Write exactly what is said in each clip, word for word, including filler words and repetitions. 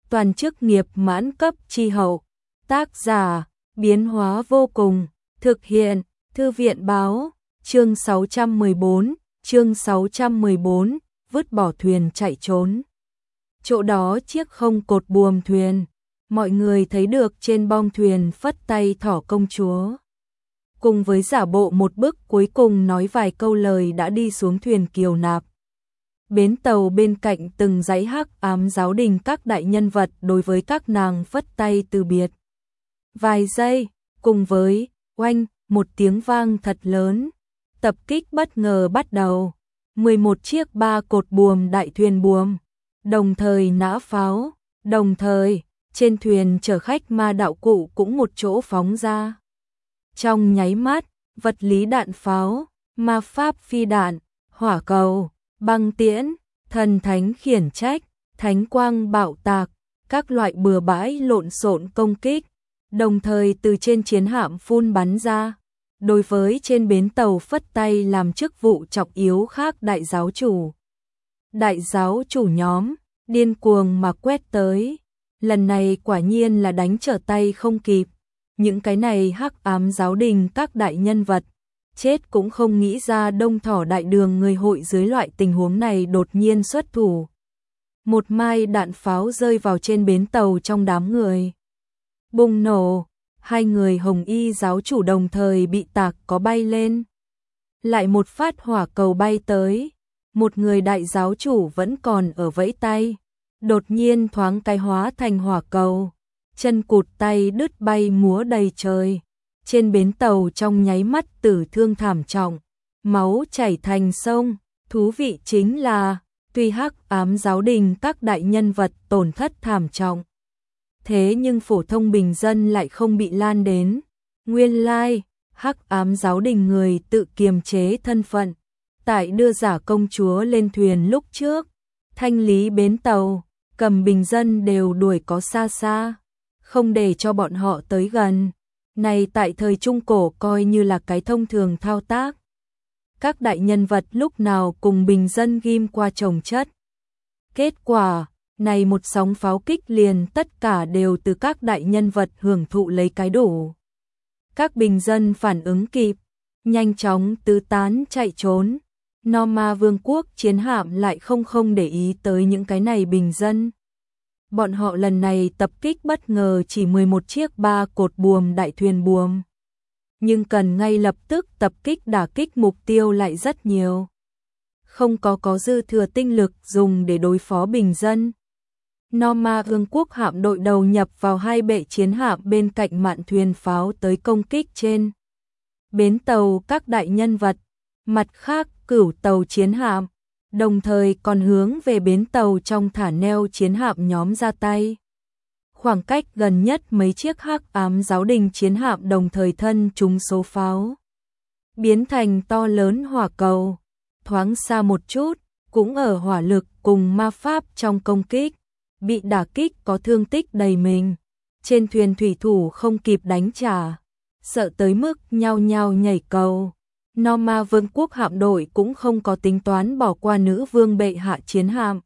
toàn chức nghiệp mãn cấp chi hậu. Tác giả, biến hóa vô cùng, thực hiện, Thư viện báo, chương sáu trăm mười bốn, chương sáu trăm mười bốn, vứt bỏ thuyền chạy trốn. Chỗ đó chiếc không cột buồm thuyền, mọi người thấy được trên bong thuyền phất tay thỏ công chúa. Cùng với giả bộ một bước cuối cùng nói vài câu lời đã đi xuống thuyền Kiều Nạp. Bến tàu bên cạnh từng dãy hắc ám giáo đình các đại nhân vật đối với các nàng phất tay từ biệt. Vài giây, cùng với, oanh, một tiếng vang thật lớn, tập kích bất ngờ bắt đầu. mười một chiếc ba cột buồm đại thuyền buồm, đồng thời nã pháo, đồng thời, trên thuyền chở khách ma đạo cụ cũng một chỗ phóng ra. Trong nháy mắt, vật lý đạn pháo, ma pháp phi đạn, hỏa cầu, băng tiễn, thần thánh khiển trách, thánh quang bạo tạc, các loại bừa bãi lộn xộn công kích, đồng thời từ trên chiến hạm phun bắn ra. Đối với trên bến tàu phất tay làm chức vụ trọng yếu khác đại giáo chủ. Đại giáo chủ nhóm, điên cuồng mà quét tới. Lần này quả nhiên là đánh trở tay không kịp. Những cái này hắc ám giáo đình các đại nhân vật, chết cũng không nghĩ ra Đông Thỏ đại đường người hội dưới loại tình huống này đột nhiên xuất thủ. Một mai đạn pháo rơi vào trên bến tàu trong đám người. Bùng nổ, hai người hồng y giáo chủ đồng thời bị tạc có bay lên. Lại một phát hỏa cầu bay tới, một người đại giáo chủ vẫn còn ở vẫy tay. Đột nhiên thoáng cái hóa thành hỏa cầu, chân cụt tay đứt bay múa đầy trời. Trên bến tàu trong nháy mắt tử thương thảm trọng, máu chảy thành sông. Thú vị chính là, tuy hắc ám giáo đình các đại nhân vật tổn thất thảm trọng, thế nhưng phổ thông bình dân lại không bị lan đến. Nguyên lai, hắc ám giáo đình người tự kiềm chế thân phận, tại đưa giả công chúa lên thuyền lúc trước, thanh lý bến tàu, cầm bình dân đều đuổi có xa xa, không để cho bọn họ tới gần. Này tại thời Trung Cổ coi như là cái thông thường thao tác. Các đại nhân vật lúc nào cùng bình dân ghim qua chồng chất. Kết quả, này một sóng pháo kích liền tất cả đều từ các đại nhân vật hưởng thụ lấy cái đủ. Các bình dân phản ứng kịp, nhanh chóng tứ tán chạy trốn. Norma vương quốc chiến hạm lại không không để ý tới những cái này bình dân. Bọn họ lần này tập kích bất ngờ chỉ mười một chiếc ba cột buồm đại thuyền buồm. Nhưng cần ngay lập tức tập kích đả kích mục tiêu lại rất nhiều. Không có có dư thừa tinh lực dùng để đối phó bình dân. Norma vương quốc hạm đội đầu nhập vào hai bệ chiến hạm bên cạnh mạn thuyền pháo tới công kích trên bến tàu các đại nhân vật. Mặt khác cửu tàu chiến hạm, đồng thời còn hướng về bến tàu trong thả neo chiến hạm nhóm ra tay. Khoảng cách gần nhất mấy chiếc hắc ám giáo đình chiến hạm đồng thời thân trúng số pháo, biến thành to lớn hỏa cầu. Thoáng xa một chút, cũng ở hỏa lực cùng ma pháp trong công kích, bị đả kích có thương tích đầy mình. Trên thuyền thủy thủ không kịp đánh trả, sợ tới mức nhao nhao nhảy cầu. Norma vương quốc hạm đội cũng không có tính toán bỏ qua nữ vương bệ hạ chiến hạm.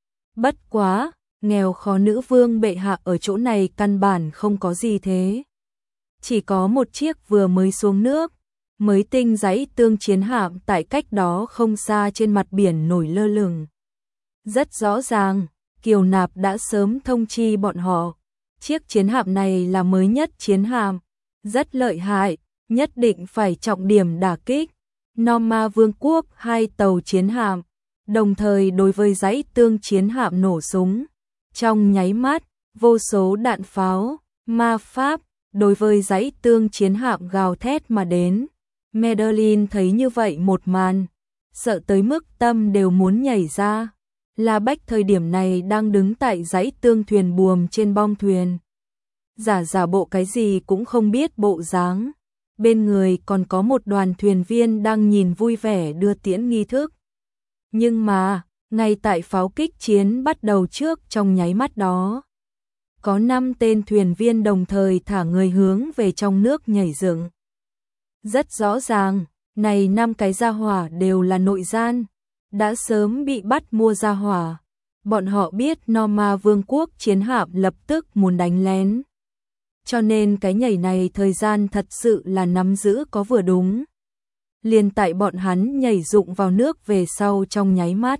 Bất quá, nghèo khó nữ vương bệ hạ ở chỗ này căn bản không có gì thế. Chỉ có một chiếc vừa mới xuống nước, mới tinh dãy tương chiến hạm tại cách đó không xa trên mặt biển nổi lơ lửng. Rất rõ ràng, Kiều Nạp đã sớm thông chi bọn họ. Chiếc chiến hạm này là mới nhất chiến hạm, rất lợi hại, nhất định phải trọng điểm đả kích. Norma vương quốc hai tàu chiến hạm, đồng thời đối với dãy tương chiến hạm nổ súng. Trong nháy mắt, vô số đạn pháo, ma pháp, đối với dãy tương chiến hạm gào thét mà đến. Madeline thấy như vậy một màn, sợ tới mức tâm đều muốn nhảy ra. La Bách thời điểm này đang đứng tại dãy tương thuyền buồm trên bong thuyền. Giả giả bộ cái gì cũng không biết bộ dáng. Bên người còn có một đoàn thuyền viên đang nhìn vui vẻ đưa tiễn nghi thức. Nhưng mà, ngay tại pháo kích chiến bắt đầu trước trong nháy mắt đó, có năm tên thuyền viên đồng thời thả người hướng về trong nước nhảy dựng. Rất rõ ràng, này năm cái gia hỏa đều là nội gian, đã sớm bị bắt mua gia hỏa. Bọn họ biết Norma Vương quốc chiến hạm lập tức muốn đánh lén. Cho nên cái nhảy này thời gian thật sự là nắm giữ có vừa đúng. Liền tại bọn hắn nhảy rụng vào nước về sau trong nháy mắt.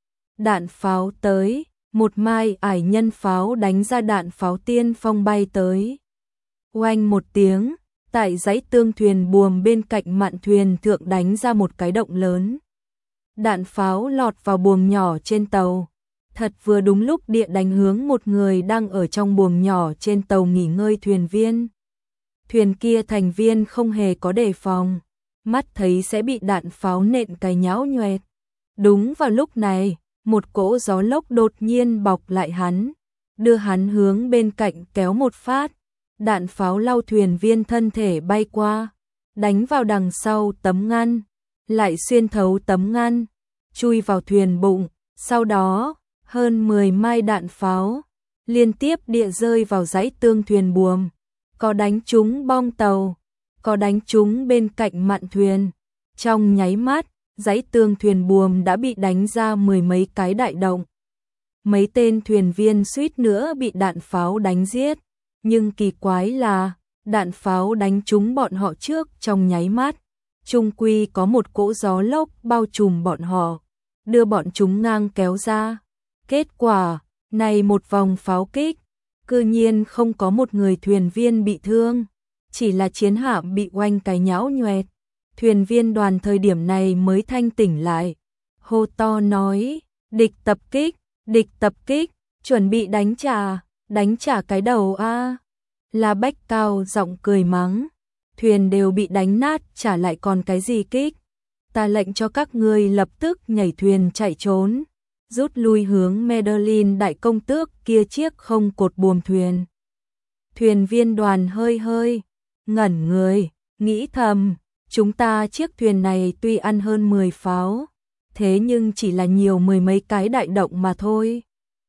Đạn pháo tới, một mai ải nhân pháo đánh ra đạn pháo tiên phong bay tới. Oanh một tiếng, tại dãy tương thuyền buồm bên cạnh mạn thuyền thượng đánh ra một cái động lớn. Đạn pháo lọt vào buồm nhỏ trên tàu. Thật vừa đúng lúc địa đánh hướng một người đang ở trong buồm nhỏ trên tàu nghỉ ngơi thuyền viên. Thuyền kia thành viên không hề có đề phòng, mắt thấy sẽ bị đạn pháo nện cái nhão nhoẹt. Đúng vào lúc này, một cỗ gió lốc đột nhiên bọc lại hắn, đưa hắn hướng bên cạnh kéo một phát. Đạn pháo lao thuyền viên thân thể bay qua, đánh vào đằng sau tấm ngăn, lại xuyên thấu tấm ngăn, chui vào thuyền bụng. Sau đó, hơn mười mai đạn pháo liên tiếp địa rơi vào dãy tương thuyền buồm, có đánh trúng bong tàu, có đánh trúng bên cạnh mạn thuyền. Trong nháy mắt, dãy tương thuyền buồm đã bị đánh ra mười mấy cái đại động. Mấy tên thuyền viên suýt nữa bị đạn pháo đánh giết, nhưng kỳ quái là đạn pháo đánh trúng bọn họ trước trong nháy mắt, chung quy có một cỗ gió lốc bao trùm bọn họ, đưa bọn chúng ngang kéo ra. Kết quả, này một vòng pháo kích, cư nhiên không có một người thuyền viên bị thương, chỉ là chiến hạm bị oanh cái nhão nhoẹt. Thuyền viên đoàn thời điểm này mới thanh tỉnh lại, hô to nói, địch tập kích, địch tập kích, chuẩn bị đánh trả, đánh trả cái đầu a. La Bách cao giọng cười mắng, thuyền đều bị đánh nát trả lại còn cái gì kích, ta lệnh cho các ngươi lập tức nhảy thuyền chạy trốn, rút lui hướng Medellin đại công tước kia chiếc không cột buồm thuyền. Thuyền viên đoàn hơi hơi ngẩn người, nghĩ thầm, chúng ta chiếc thuyền này tuy ăn hơn mười pháo, thế nhưng chỉ là nhiều mười mấy cái đại động mà thôi.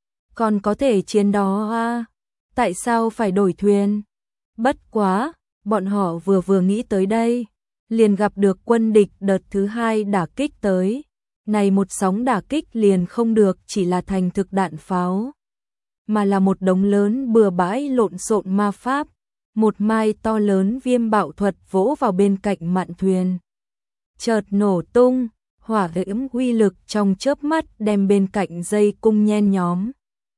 Còn có thể chiến đó à? Tại sao phải đổi thuyền? Bất quá, bọn họ vừa vừa nghĩ tới đây, liền gặp được quân địch đợt thứ hai đả kích tới. Này một sóng đả kích liền không được chỉ là thành thực đạn pháo, mà là một đống lớn bừa bãi lộn xộn ma pháp. Một mai to lớn viêm bạo thuật vỗ vào bên cạnh mạn thuyền, chợt nổ tung, hỏa diễm uy lực trong chớp mắt đem bên cạnh dây cung nhen nhóm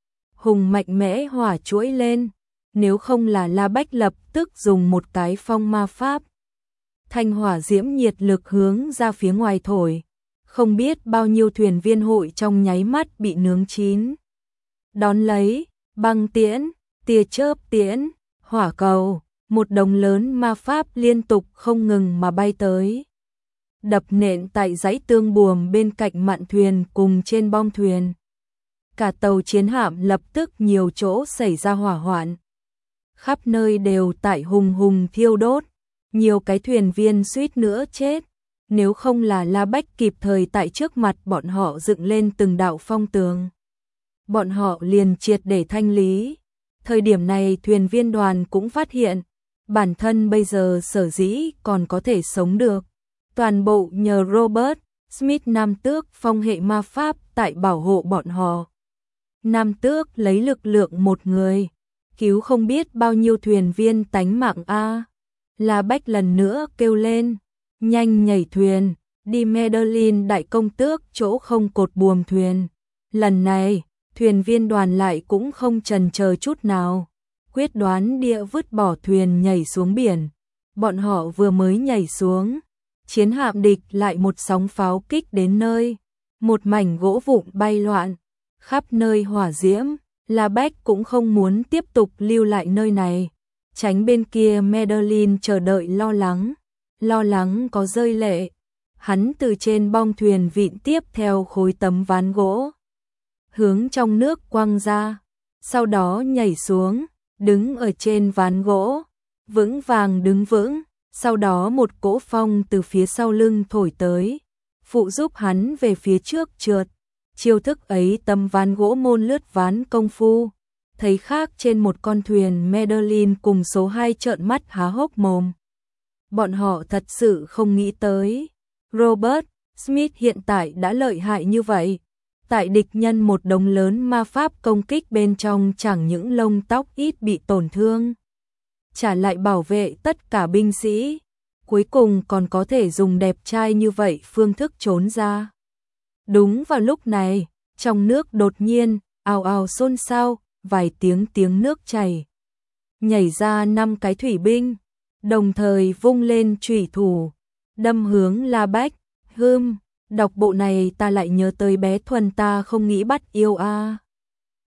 hùng mạnh mẽ hỏa chuỗi lên. Nếu không là La Bách lập tức dùng một cái phong ma pháp, thanh hỏa diễm nhiệt lực hướng ra phía ngoài thổi, không biết bao nhiêu thuyền viên hội trong nháy mắt bị nướng chín. Đón lấy, băng tiễn, tia chớp tiễn, hỏa cầu, một đống lớn ma pháp liên tục không ngừng mà bay tới, đập nện tại dãy tương buồm bên cạnh mạn thuyền cùng trên bong thuyền. Cả tàu chiến hạm lập tức nhiều chỗ xảy ra hỏa hoạn, khắp nơi đều tại hùng hùng thiêu đốt, nhiều cái thuyền viên suýt nữa chết. Nếu không là La Bách kịp thời tại trước mặt bọn họ dựng lên từng đạo phong tường, bọn họ liền triệt để thanh lý. Thời điểm này thuyền viên đoàn cũng phát hiện, bản thân bây giờ sở dĩ còn có thể sống được, toàn bộ nhờ Robert Smith Nam Tước phong hệ ma pháp tại bảo hộ bọn họ. Nam Tước lấy lực lượng một người, cứu không biết bao nhiêu thuyền viên tánh mạng a. La Bách lần nữa kêu lên, nhanh nhảy thuyền, đi Medellin đại công tước chỗ không cột buồm thuyền. Lần này, thuyền viên đoàn lại cũng không chần chờ chút nào, quyết đoán địa vứt bỏ thuyền nhảy xuống biển. Bọn họ vừa mới nhảy xuống, chiến hạm địch lại một sóng pháo kích đến nơi, một mảnh gỗ vụn bay loạn, khắp nơi hỏa diễm. La Bách cũng không muốn tiếp tục lưu lại nơi này, tránh bên kia Medellin chờ đợi lo lắng, lo lắng có rơi lệ. Hắn từ trên bong thuyền vịn tiếp theo khối tấm ván gỗ, hướng trong nước quăng ra, sau đó nhảy xuống, đứng ở trên ván gỗ, vững vàng đứng vững. Sau đó một cỗ phong từ phía sau lưng thổi tới, phụ giúp hắn về phía trước trượt. Chiêu thức ấy tấm ván gỗ môn lướt ván công phu, thấy khác trên một con thuyền Medellin cùng số hai trợn mắt há hốc mồm. Bọn họ thật sự không nghĩ tới, Robert Smith hiện tại đã lợi hại như vậy. tại địch nhân một đống lớn ma pháp công kích bên trong, chẳng những lông tóc ít bị tổn thương, trả lại bảo vệ tất cả binh sĩ, cuối cùng còn có thể dùng đẹp trai như vậy phương thức trốn ra. Đúng vào lúc này, trong nước đột nhiên ào ào xôn xao, vài tiếng tiếng nước chảy, nhảy ra năm cái thủy binh, đồng thời vung lên chủy thủ, đâm hướng La Bách. Hừm, đọc bộ này ta lại nhớ tới bé Thuần, ta không nghĩ bắt yêu a.